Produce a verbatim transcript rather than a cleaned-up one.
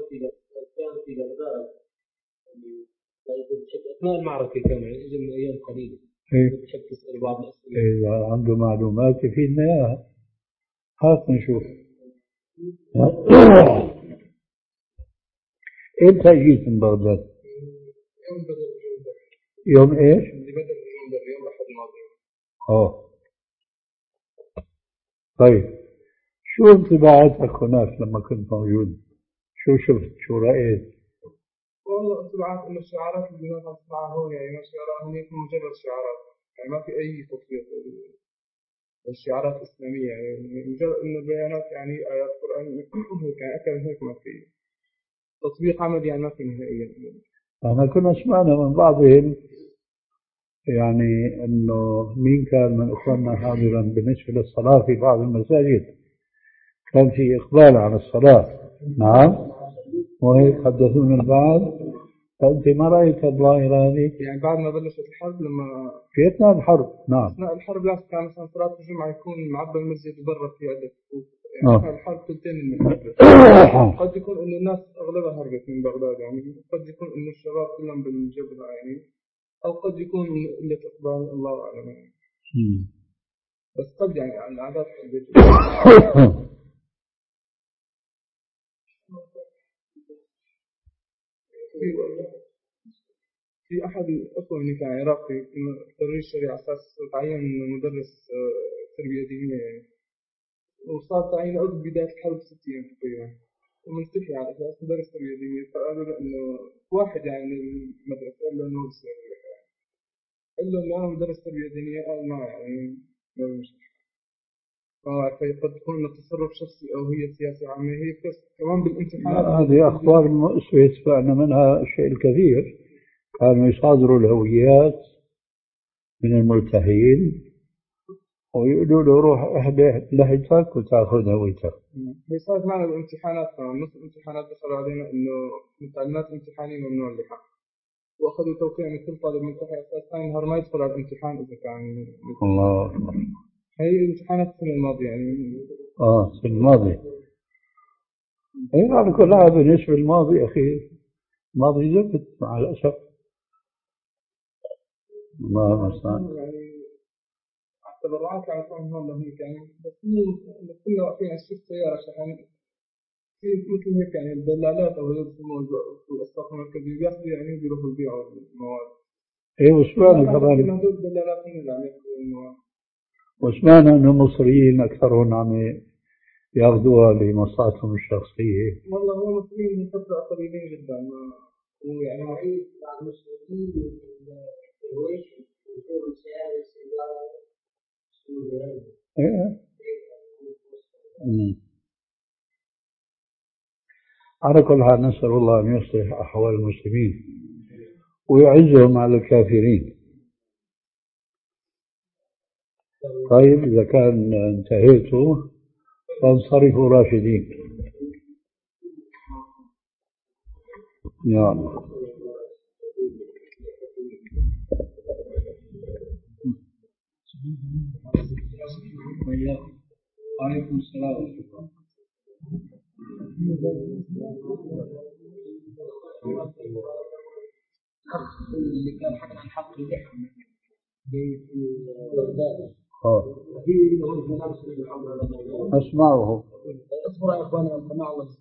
كان في بغداد أثناء المعركة كان يجب من أيام قليلة. بحب تسأل بعض الأسئلة. إذا عنده معلومات يفيدنا إياها. هات نشوف. إمتى جيت من بغداد؟ يوم بدر يوم إيش؟ اللي بدر بدر يوم أحد الماضي. أوه. طيب شو انطباعاتك هناك لما كنت موجود؟ شو شفت؟ شو رأيت؟ والله انطباعات إنه الشعارات اللي الناس تسمعها هون يعني ما شعارات هون مجرد شعارات، يعني ما في أي تطبيق. الشعارات الإسلامية يعني مجرد إنه بيانات يعني آيات قرآن يعني أكثر من هيك ما في تطبيق عملي، يعني ما في نهائيا. أنا كنا سمعنا من بعضهم يعني أنه مين كان من أخواننا حاضرا بالنسبة للصلاة في بعض المساجد كان في إقبال على الصلاة. نعم، وهيك حدثونا البعض. فأنت ما رأيت الظاهرة هذه؟ يعني بعد ما بلشت الحرب، لما في أثناء الحرب. نعم، أثناء الحرب لا كان مثلا صلاة الجمعة يكون معبى المسجد وبرا في عدة صفوف، يعني أثناء الحرب ثلثين المسجد. قد يكون إنه الناس أغلبها هربت من بغداد، يعني قد يكون إنه الشباب كلهم بالجبهة يعني، أو قد يكون قلة إقبال، الله أعلم يعني. بس قد يعني الأعداد قد في أحد الأخوة اللي كان عراقي خريج الشريعة أساس تعين مدرس تربية دينية يعني، وصار تعيين عقب بداية الحرب ست أيام تقريبا، وملتحي على أساس مدرس تربية دينية. فقالوا له إنه واحد يعني من المدرسة قال له إنه بصير يعني، قال له إنه أنا مدرس تربية دينية، قال ما يعني ما مش فقد تكون إنه تصرف شخصي أو هي سياسة عامة. هي بس كمان بالامتحانات هذه أخبار مؤسفة يتبعنا منها الشيء الكثير. كانوا يصادروا الهويات من الملتحين ويقولوا له روح اهدى لهجتك وتاخذ هويتك. هي صارت معنا بالامتحانات كمان، نص الامتحانات دخلوا علينا إنه متعلمات امتحانية ممنوع اللحى، وأخذوا توقيع من كل طالب ملتحي أساس ثاني نهار ما يدخل على الامتحان إذا كان. الله. هي امتحانات السنة الماضية يعني. آه السنة الماضية. إيه على كل حال بالنسبة للماضي أخي، الماضي زبط مع الأسف. الله المستعان. يعني التبرعات يعني كان هون لهيك يعني، بس مو كنا واقفين على شفت سيارة شحن في مثل هيك يعني الدلالات أو يرسموا في الأسواق المركزية بياخذوا يعني بيروحوا يبيعوا المواد. إيه وسمعنا كمان هذول الدلالات هم اللي عم ياخذوا المواد. وسمعنا إنه المصريين أكثرهم عم ياخذوها لمصلحتهم الشخصية. والله هو المصريين من فترة قليلين جدا، ويعني معيد مع المسلمين والكويت وشغل سيارة سيارة. إيه. على كل حال نسأل الله أن يصلح أحوال المسلمين ويعزهم على الكافرين. طيب إذا كان انتهيتوا فانصرفوا راشدين. يا الله. عليكم السلام ورحمة الله. اللي كان حكى عن حق اللحم في بغداد. اه. أسمعه. اصبروا يا إخواني، سمع الله.